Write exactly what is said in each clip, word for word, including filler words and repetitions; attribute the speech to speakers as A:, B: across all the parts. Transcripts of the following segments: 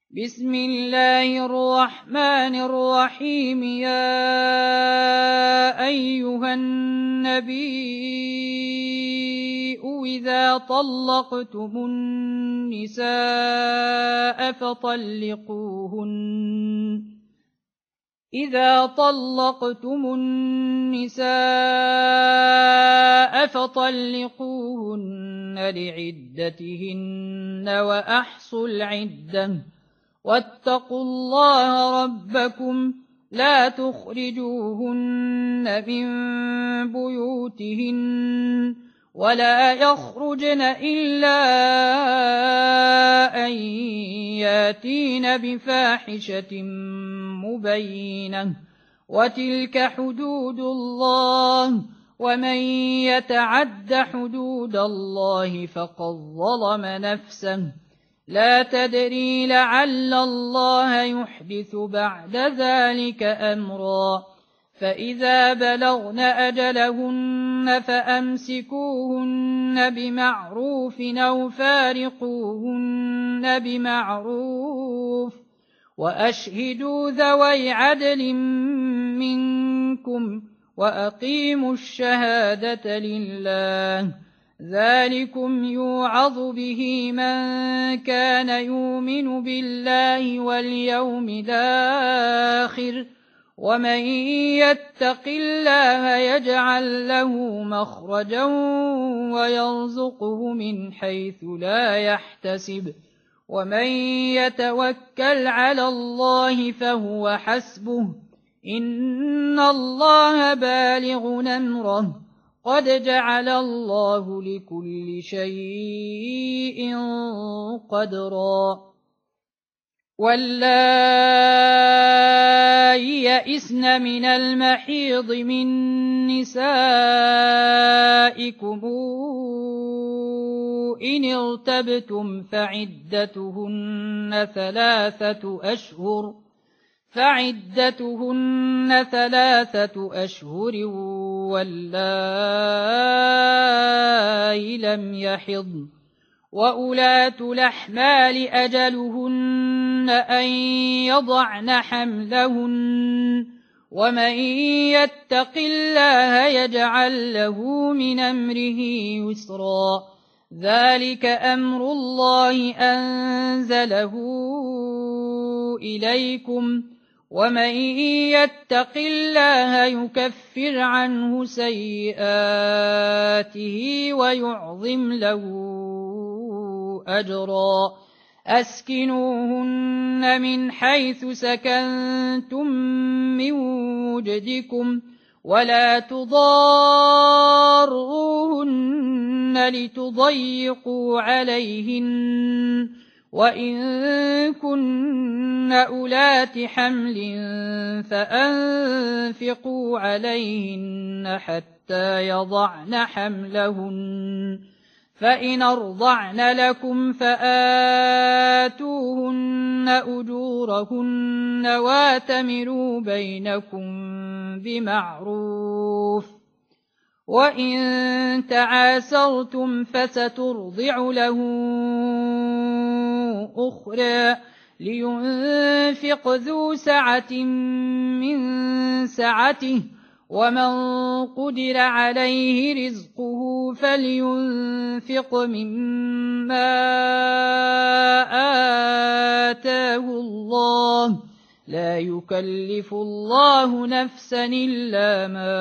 A: بسم الله الرحمن الرحيم. يا أيها النبي إذا طلقتم النساء فطلقوهن إذا طلقتم النساء فطلقوهن لعدتهن وأحصوا العدة واتقوا الله ربكم لا تخرجوهن من بيوتهن ولا يخرجن إلا أن ياتين بفاحشة مبينة وتلك حدود الله ومن يتعد حدود الله فقد ظلم نفسه لا تدري لعل الله يحدث بعد ذلك أمرا. فإذا بلغن أجلهن فأمسكوهن بمعروف أو فارقوهن بمعروف وأشهدوا ذوي عدل منكم وأقيموا الشهادة لله ذلكم يوعظ به من كان يؤمن بالله واليوم الآخر ومن يتق الله يجعل له مخرجا ويرزقه من حيث لا يحتسب ومن يتوكل على الله فهو حسبه إن الله بالغ أمره قد جعل الله لكل شيء قدرا. واللائي يئسن من المحيض من نسائكم إن ارتبتم فعدتهن ثلاثة أشهر فعدتهن ثلاثة أشهر واللائي لم يحضن وأولاة الأحمال أجلهن أن يضعن حملهن ومن يتق الله يجعل له من أمره يسرا ذلك أمر الله أنزله إليكم ومن يتق الله يكفر عنه سيئاته ويعظم له أجرا. أسكنوهن من حيث سكنتم من وجدكم ولا تضاروهن لتضيقوا عليهن وإن كن أولات حمل فأنفقوا عليهن حتى يضعن حملهن فإن أرضعن لكم فآتوهن أجورهن واتمروا بينكم بمعروف وإن تعاسرتم فسترضع له أخرى لينفق ذو سعة من سعته ومن قدر عليه رزقه فلينفق مما آتاه الله لا يكلف الله نفسا إلا ما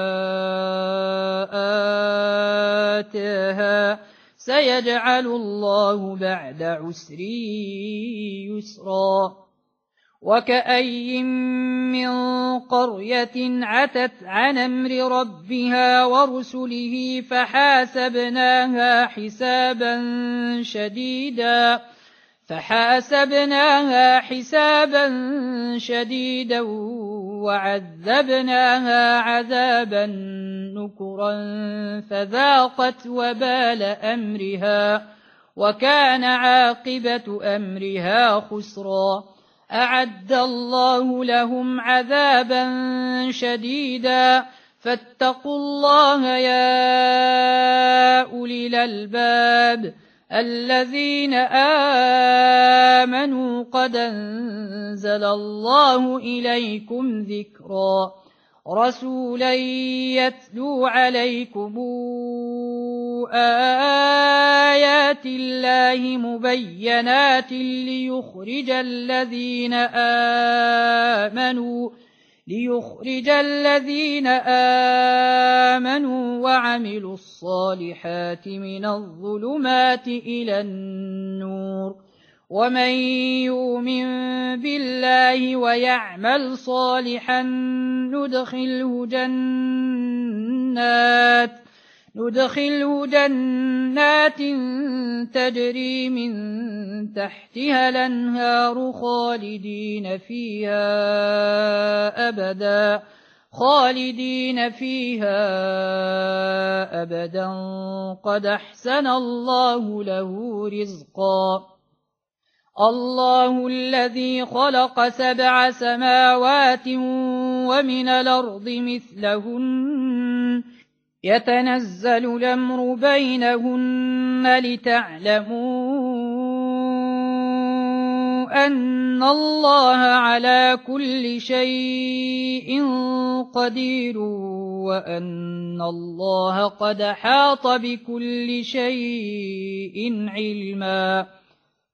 A: آتاها سيجعل الله بعد عسر يسرا. وكأي من قرية عتت عن أمر ربها ورسله فحاسبناها حسابا شديدا فحاسبناها حسابا شديدا وعذبناها عذابا نكرا فذاقت وبال أمرها وكان عاقبة أمرها خسرا. أعد الله لهم عذابا شديدا فاتقوا الله يا أولي الألباب الذين آمنوا قد أنزل الله إليكم ذكرا رسولا يتلو عليكم آيات الله مبينات ليخرج الذين آمنوا ليخرج الذين آمنوا وعملوا الصالحات من الظلمات إلى النور ومن يؤمن بالله ويعمل صالحا ندخله جنات ندخله جنات تجري من تحتها الأنهار خالدين فيها أبدا خالدين فيها أبدا قد أحسن الله له رزقا الله الذي خلق سبع سماوات ومن الأرض مثلهن يتنزل الأمر بينهن لتعلموا أن الله على كل شيء قدير وأن الله قد حاط بكل شيء علما